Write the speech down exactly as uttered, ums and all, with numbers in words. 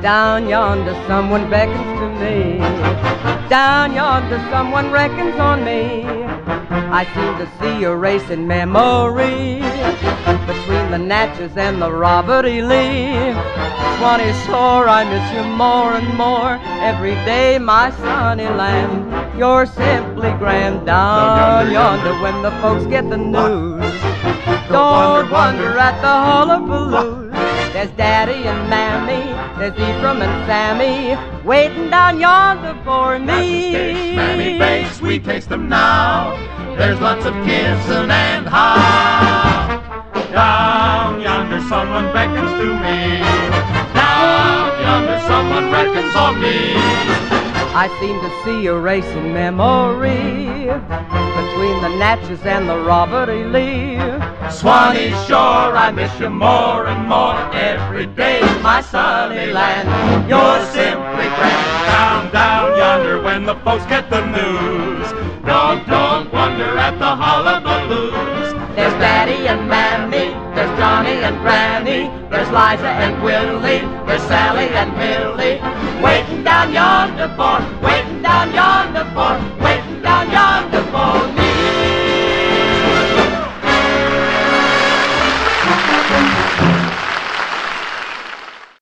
Down yonder someone beckons to me. Down yonder someone reckons on me. I seem to see a race in memory between the Natchez and the Robert E. Lee. Swanee Shore, I miss you more and more every day, my sunny land. You're simply grand. Down yonder when the folks get the news, don't wonder at the hullabaloo. There's Daddy and Mammy, there's Ephraim and Sammy, waiting down yonder for me. Steaks, Mammy bakes, we taste them now. There's lots of kissing and how. Down yonder someone beckons to me. Down yonder someone reckons on me. I seem to see a race in memory between the Natchez and the Robert E. Lee. Swanee Shore, I miss you more and more every day, my sunny land. You're simply grand. Down, down yonder when the folks get the news, don't, don't wonder at the hullabaloos. There's Daddy and Mammy, there's Johnny and Granny, there's Liza and Willie, there's Sally and Millie, waiting down yonder for, waiting down yonder for